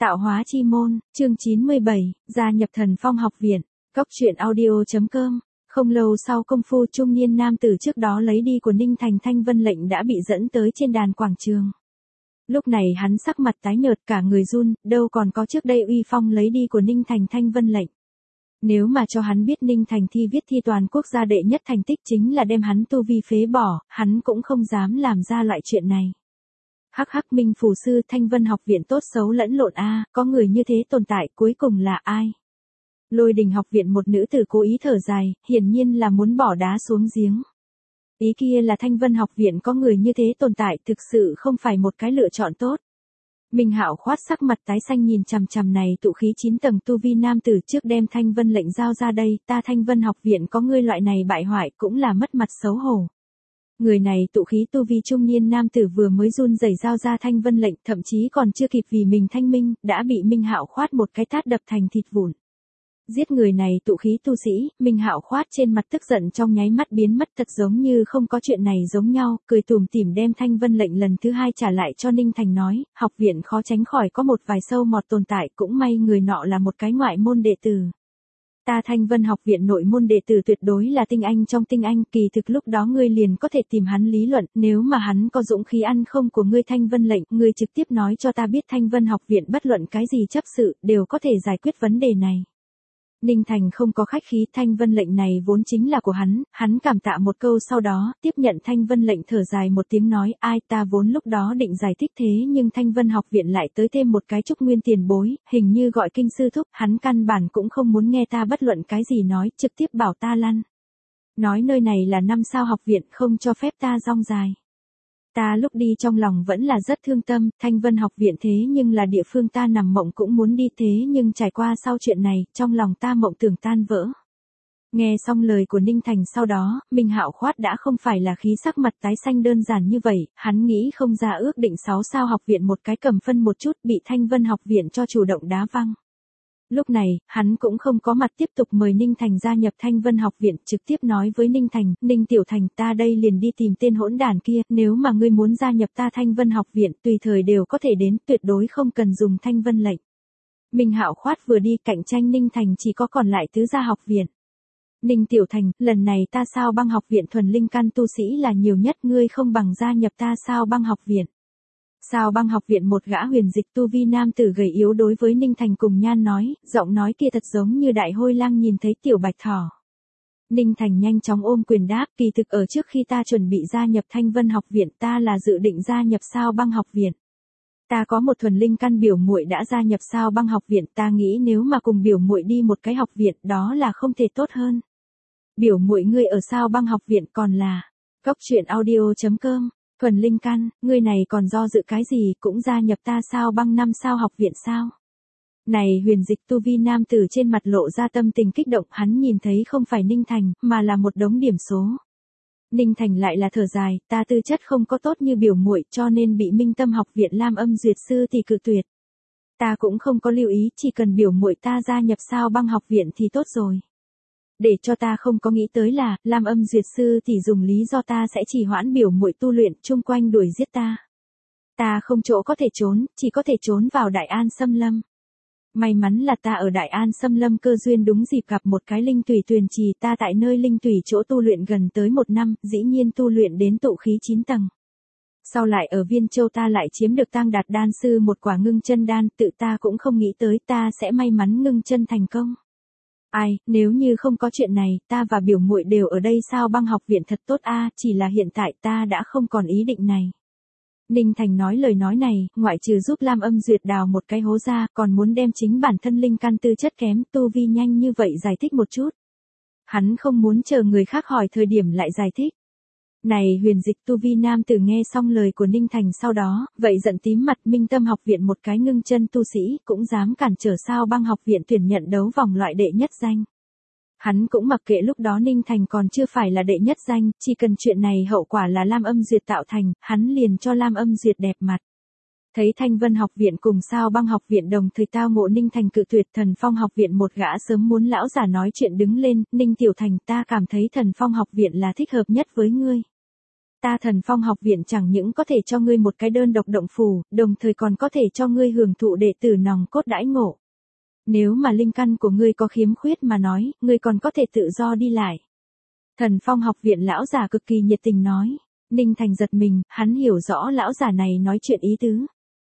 Tạo hóa chi môn, chương 97, gia nhập Thần Phong học viện. Cốc truyện audio.com. Không lâu sau công phu trung niên nam tử trước đó lấy đi của Ninh Thành Thanh Vân lệnh đã bị dẫn tới trên đàn quảng trường. Lúc này hắn sắc mặt tái nhợt cả người run, đâu còn có trước đây uy phong lấy đi của Ninh Thành Thanh Vân lệnh. Nếu mà cho hắn biết Ninh Thành thi viết thi toàn quốc gia đệ nhất thành tích chính là đem hắn tu vi phế bỏ, hắn cũng không dám làm ra loại chuyện này. Hắc hắc, Minh phù sư, Thanh Vân học viện tốt xấu lẫn lộn a, có người như thế tồn tại, cuối cùng là ai? Lôi Đình học viện một nữ tử cố ý thở dài, hiển nhiên là muốn bỏ đá xuống giếng. Ý kia là Thanh Vân học viện có người như thế tồn tại, thực sự không phải một cái lựa chọn tốt. Minh Hạo khoát sắc mặt tái xanh nhìn chằm chằm này tụ khí 9 tầng tu vi nam tử trước đem Thanh Vân lệnh giao ra đây, ta Thanh Vân học viện có ngươi loại này bại hoại cũng là mất mặt xấu hổ. Người này tụ khí tu vi trung niên nam tử vừa mới run rẩy giao ra Thanh Vân lệnh, thậm chí còn chưa kịp vì mình thanh minh, đã bị Minh Hạo khoát một cái tát đập thành thịt vụn. Giết người này tụ khí tu sĩ, Minh Hạo khoát trên mặt tức giận trong nháy mắt biến mất, thật giống như không có chuyện này giống nhau, cười tủm tỉm đem Thanh Vân lệnh lần thứ hai trả lại cho Ninh Thành nói, học viện khó tránh khỏi có một vài sâu mọt tồn tại, cũng may người nọ là một cái ngoại môn đệ tử. Ta Thanh Vân học viện nội môn đệ tử tuyệt đối là tinh anh trong tinh anh, kỳ thực lúc đó ngươi liền có thể tìm hắn lý luận, nếu mà hắn có dũng khí ăn không của ngươi Thanh Vân lệnh, ngươi trực tiếp nói cho ta biết Thanh Vân học viện bất luận cái gì chấp sự, đều có thể giải quyết vấn đề này. Ninh Thành không có khách khí, Thanh Vân lệnh này vốn chính là của hắn cảm tạ một câu sau đó, tiếp nhận Thanh Vân lệnh thở dài một tiếng nói, ai ta vốn lúc đó định giải thích thế nhưng Thanh Vân học viện lại tới thêm một cái Trúc Nguyên tiền bối, hình như gọi kinh sư thúc, hắn căn bản cũng không muốn nghe ta bất luận cái gì nói, trực tiếp bảo ta lăn. Nói nơi này là 5 sao học viện, không cho phép ta rong dài. Ta lúc đi trong lòng vẫn là rất thương tâm, Thanh Vân học viện thế nhưng là địa phương ta nằm mộng cũng muốn đi thế nhưng trải qua sau chuyện này, trong lòng ta mộng tưởng tan vỡ. Nghe xong lời của Ninh Thành sau đó, Minh Hạo khoát đã không phải là khí sắc mặt tái xanh đơn giản như vậy, hắn nghĩ không ra ước định 6 sao học viện một cái cầm phân một chút bị Thanh Vân học viện cho chủ động đá văng. Lúc này, hắn cũng không có mặt tiếp tục mời Ninh Thành gia nhập Thanh Vân học viện, trực tiếp nói với Ninh Thành, Ninh Tiểu Thành ta đây liền đi tìm tên hỗn đản kia, nếu mà ngươi muốn gia nhập ta Thanh Vân học viện, tùy thời đều có thể đến, tuyệt đối không cần dùng Thanh Vân lệnh. Minh Hạo khoát vừa đi, cạnh tranh Ninh Thành chỉ có còn lại tứ gia học viện. Ninh Tiểu Thành, lần này ta Sao Băng học viện thuần linh căn tu sĩ là nhiều nhất, ngươi không bằng gia nhập ta Sao Băng học viện. Sao Băng học viện một gã huyền dịch tu vi nam tử gầy yếu đối với Ninh Thành cùng nhan nói, giọng nói kia thật giống như đại hôi lang nhìn thấy tiểu bạch thỏ. Ninh Thành nhanh chóng ôm quyền đáp, kỳ thực ở trước khi ta chuẩn bị gia nhập Thanh Vân học viện ta là dự định gia nhập Sao Băng học viện. Ta có một thuần linh căn biểu muội đã gia nhập Sao Băng học viện, ta nghĩ nếu mà cùng biểu muội đi một cái học viện đó là không thể tốt hơn. Biểu muội ngươi ở Sao Băng học viện còn là Cốc truyện audio.com. Thuần linh căn, ngươi này còn do dự cái gì, cũng gia nhập ta Sao Băng 5 sao học viện sao? Này huyền dịch tu vi nam tử trên mặt lộ ra tâm tình kích động, hắn nhìn thấy không phải Ninh Thành, mà là một đống điểm số. Ninh Thành lại là thở dài, ta tư chất không có tốt như biểu muội, cho nên bị Minh Tâm học viện Lam Âm Duyệt sư thì cự tuyệt. Ta cũng không có lưu ý, chỉ cần biểu muội ta gia nhập Sao Băng học viện thì tốt rồi. Để cho ta không có nghĩ tới là, Lam Âm Duyệt sư thì dùng lý do ta sẽ trì hoãn biểu muội tu luyện, chung quanh đuổi giết ta. Ta không chỗ có thể trốn, chỉ có thể trốn vào Đại An Xâm Lâm. May mắn là ta ở Đại An Xâm Lâm cơ duyên đúng dịp gặp một cái linh tùy tuyền trì, ta tại nơi linh tùy chỗ tu luyện gần tới 1 năm, dĩ nhiên tu luyện đến tụ khí 9 tầng. Sau lại ở Viên Châu ta lại chiếm được Tang Đạt đan sư một quả ngưng chân đan, tự ta cũng không nghĩ tới ta sẽ may mắn ngưng chân thành công. Ai, nếu như không có chuyện này, ta và biểu muội đều ở đây Sao Băng học viện thật tốt a, chỉ là hiện tại ta đã không còn ý định này. Ninh Thành nói lời nói này, ngoại trừ giúp Lam Âm Duyệt đào một cái hố ra, còn muốn đem chính bản thân linh căn tư chất kém, tu vi nhanh như vậy giải thích một chút. Hắn không muốn chờ người khác hỏi thời điểm lại giải thích. Này huyền dịch tu vi nam tử nghe xong lời của Ninh Thành sau đó, vậy giận tím mặt, Minh Tâm học viện một cái ngưng chân tu sĩ, cũng dám cản trở Sao Băng học viện tuyển nhận đấu vòng loại đệ nhất danh. Hắn cũng mặc kệ lúc đó Ninh Thành còn chưa phải là đệ nhất danh, chỉ cần chuyện này hậu quả là Lam Âm Duyệt tạo thành, hắn liền cho Lam Âm Duyệt đẹp mặt. Thấy Thanh Vân học viện cùng Sao Băng học viện đồng thời tao ngộ Ninh Thành cự tuyệt, Thần Phong học viện một gã sớm muốn lão giả nói chuyện đứng lên, Ninh Tiểu Thành ta cảm thấy Thần Phong học viện là thích hợp nhất với ngươi. ta Thần Phong học viện chẳng những có thể cho ngươi một cái đơn độc động phủ, đồng thời còn có thể cho ngươi hưởng thụ đệ tử nòng cốt đãi ngộ. Nếu mà linh căn của ngươi có khiếm khuyết mà nói, ngươi còn có thể tự do đi lại. Thần Phong học viện lão giả cực kỳ nhiệt tình nói. Ninh Thành giật mình, hắn hiểu rõ lão giả này nói chuyện ý tứ.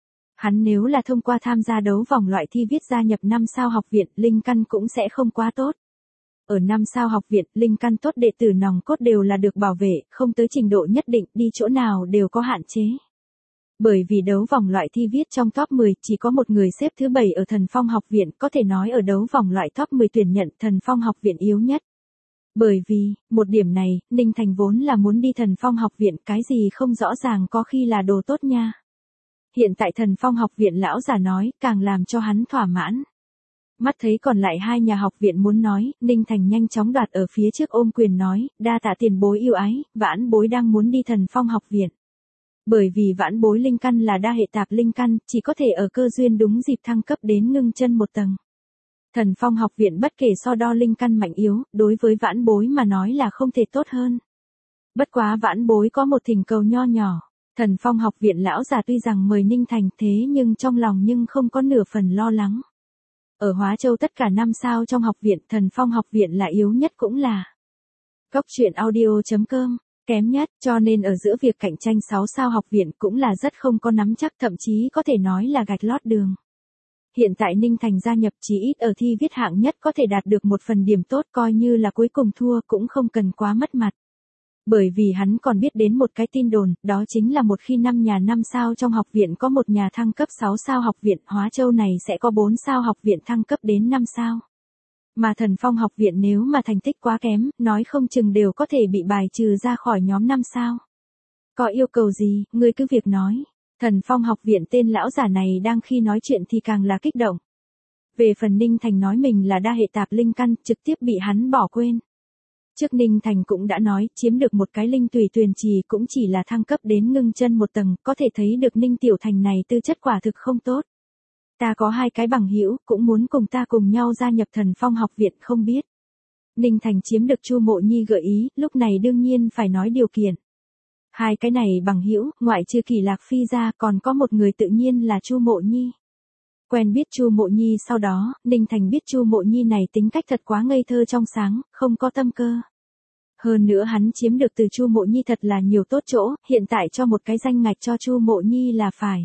Hắn nếu là thông qua tham gia đấu vòng loại thi viết gia nhập 5 sao học viện, linh căn cũng sẽ không quá tốt. Ở 5 sao học viện, linh căn tốt đệ tử nòng cốt đều là được bảo vệ, không tới trình độ nhất định, đi chỗ nào đều có hạn chế. Bởi vì đấu vòng loại thi viết trong top 10, chỉ có một người xếp thứ 7 ở Thần Phong học viện, có thể nói ở đấu vòng loại top 10 tuyển nhận Thần Phong học viện yếu nhất. Bởi vì, một điểm này, Ninh Thành vốn là muốn đi Thần Phong học viện, cái gì không rõ ràng có khi là đồ tốt nha. Hiện tại Thần Phong học viện lão giả nói, càng làm cho hắn thỏa mãn. Mắt thấy còn lại 2 nhà học viện muốn nói, Ninh Thành nhanh chóng đoạt ở phía trước ôm quyền nói, đa tạ tiền bối yêu ái, vãn bối đang muốn đi Thần Phong học viện. Bởi vì vãn bối linh căn là đa hệ tạp linh căn, chỉ có thể ở cơ duyên đúng dịp thăng cấp đến ngưng chân một tầng. Thần Phong học viện bất kể so đo linh căn mạnh yếu, đối với vãn bối mà nói là không thể tốt hơn. Bất quá vãn bối có một thỉnh cầu nho nhỏ. Thần Phong học viện lão già tuy rằng mời Ninh Thành thế nhưng trong lòng nhưng không có nửa phần lo lắng. Ở Hóa Châu tất cả 5 sao trong học viện, Thần Phong học viện là yếu nhất cũng là. Cốc truyện audio.com, kém nhất, cho nên ở giữa việc cạnh tranh 6 sao học viện cũng là rất không có nắm chắc, thậm chí có thể nói là gạch lót đường. Hiện tại Ninh Thành gia nhập chí ít ở thi viết hạng nhất có thể đạt được một phần điểm tốt, coi như là cuối cùng thua cũng không cần quá mất mặt. Bởi vì hắn còn biết đến một cái tin đồn, đó chính là một khi 5 nhà 5 sao trong học viện có một nhà thăng cấp 6 sao học viện, Hóa Châu này sẽ có 4 sao học viện thăng cấp đến 5 sao. Mà Thần Phong học viện nếu mà thành tích quá kém, nói không chừng đều có thể bị bài trừ ra khỏi nhóm 5 sao. Có yêu cầu gì, ngươi cứ việc nói. Thần Phong học viện tên lão giả này đang khi nói chuyện thì càng là kích động. Về phần Ninh Thành nói mình là đa hệ tạp linh căn, trực tiếp bị hắn bỏ quên. Trước Ninh Thành cũng đã nói, chiếm được một cái linh tùy tuyền trì cũng chỉ là thăng cấp đến ngưng chân một tầng, có thể thấy được Ninh Tiểu Thành này tư chất quả thực không tốt. Ta có 2 cái bằng hữu cũng muốn cùng ta cùng nhau gia nhập Thần Phong học viện, không biết. Ninh Thành chiếm được Chu Mộ Nhi gợi ý, lúc này đương nhiên phải nói điều kiện. 2 cái này bằng hữu, ngoại trừ Kỳ Lạc Phi ra, còn có một người tự nhiên là Chu Mộ Nhi. Quen biết Chu Mộ Nhi sau đó, Ninh Thành biết Chu Mộ Nhi này tính cách thật quá ngây thơ trong sáng, không có tâm cơ. Hơn nữa hắn chiếm được từ Chu Mộ Nhi thật là nhiều tốt chỗ, hiện tại cho một cái danh ngạch cho Chu Mộ Nhi là phải.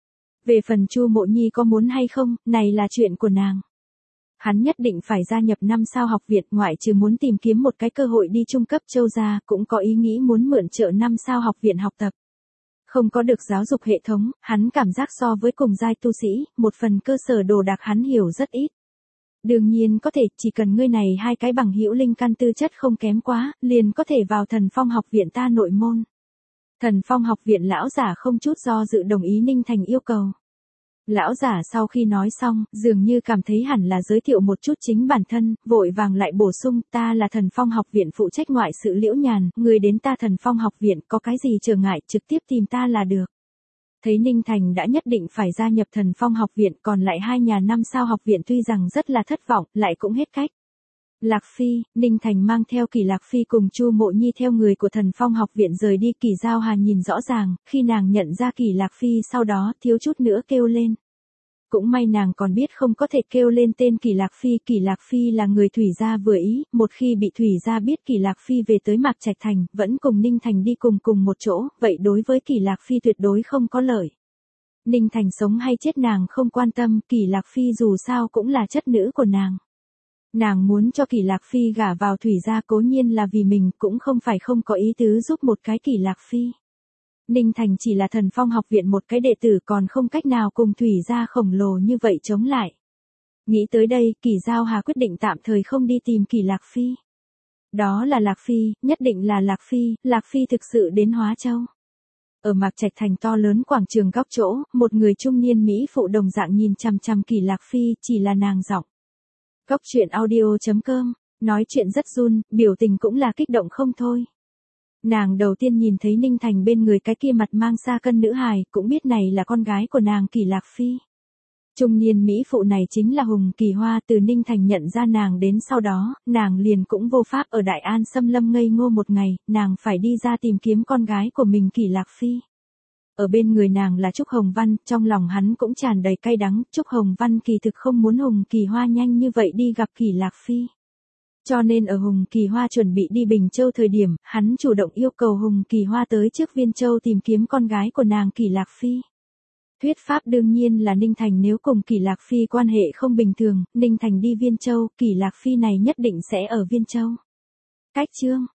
Về phần Chu Mộ Nhi có muốn hay không, này là chuyện của nàng. Hắn nhất định phải gia nhập 5 sao học viện, ngoại trừ muốn tìm kiếm một cái cơ hội đi trung cấp châu ra, cũng có ý nghĩ muốn mượn trợ 5 sao học viện học tập. Không có được giáo dục hệ thống, hắn cảm giác so với cùng giai tu sĩ, một phần cơ sở đồ đạc hắn hiểu rất ít. Đương nhiên có thể, chỉ cần ngươi này 2 cái bằng hữu linh căn tư chất không kém quá, liền có thể vào Thần Phong học viện ta nội môn. Thần Phong học viện lão giả không chút do dự đồng ý Ninh Thành yêu cầu. Lão giả sau khi nói xong, dường như cảm thấy hẳn là giới thiệu một chút chính bản thân, vội vàng lại bổ sung, ta là Thần Phong học viện phụ trách ngoại sự Liễu Nhàn, người đến ta Thần Phong học viện, có cái gì trở ngại, trực tiếp tìm ta là được. Thấy Ninh Thành đã nhất định phải gia nhập Thần Phong học viện, còn lại 2 nhà 5 sao học viện tuy rằng rất là thất vọng, lại cũng hết cách. Lạc Phi, Ninh Thành mang theo Kỳ Lạc Phi cùng Chu Mộ Nhi theo người của Thần Phong học viện rời đi. Kỳ Giao Hà nhìn rõ ràng, khi nàng nhận ra Kỳ Lạc Phi sau đó thiếu chút nữa kêu lên. Cũng may nàng còn biết không có thể kêu lên tên Kỳ Lạc Phi là người Thủy gia vừa ý, một khi bị Thủy gia biết Kỳ Lạc Phi về tới Mạc Trạch Thành, vẫn cùng Ninh Thành đi cùng một chỗ, vậy đối với Kỳ Lạc Phi tuyệt đối không có lợi. Ninh Thành sống hay chết nàng không quan tâm, Kỳ Lạc Phi dù sao cũng là chất nữ của nàng. Nàng muốn cho Kỳ Lạc Phi gả vào Thủy gia cố nhiên là vì mình, cũng không phải không có ý tứ giúp một cái Kỳ Lạc Phi. Ninh Thành chỉ là Thần Phong học viện một cái đệ tử, còn không cách nào cùng Thủy gia khổng lồ như vậy chống lại. Nghĩ tới đây, Kỳ Giao Hà quyết định tạm thời không đi tìm Kỳ Lạc Phi. Đó là Lạc Phi, nhất định là Lạc Phi thực sự đến Hóa Châu. Ở Mạc Trạch Thành to lớn quảng trường góc chỗ, một người trung niên Mỹ phụ đồng dạng nhìn chằm chằm Kỳ Lạc Phi, chỉ là nàng giọng. Cốc truyện audio.com, nói chuyện rất run, biểu tình cũng là kích động không thôi. Nàng đầu tiên nhìn thấy Ninh Thành bên người cái kia mặt mang xa cân nữ hài, cũng biết này là con gái của nàng Kỳ Lạc Phi. Trung niên mỹ phụ này chính là Hùng Kỳ Hoa, từ Ninh Thành nhận ra nàng đến sau đó, nàng liền cũng vô pháp ở Đại An xâm lâm ngây ngô một ngày, nàng phải đi ra tìm kiếm con gái của mình Kỷ Lạc Phi. Ở bên người nàng là Trúc Hồng Văn, trong lòng hắn cũng tràn đầy cay đắng, Trúc Hồng Văn kỳ thực không muốn Hùng Kỳ Hoa nhanh như vậy đi gặp Kỷ Lạc Phi. Cho nên ở Hùng Kỳ Hoa chuẩn bị đi Bình Châu thời điểm, hắn chủ động yêu cầu Hùng Kỳ Hoa tới trước Viên Châu tìm kiếm con gái của nàng Kỷ Lạc Phi. Thuyết pháp đương nhiên là Ninh Thành nếu cùng Kỷ Lạc Phi quan hệ không bình thường, Ninh Thành đi Viên Châu, Kỷ Lạc Phi này nhất định sẽ ở Viên Châu. Cách chương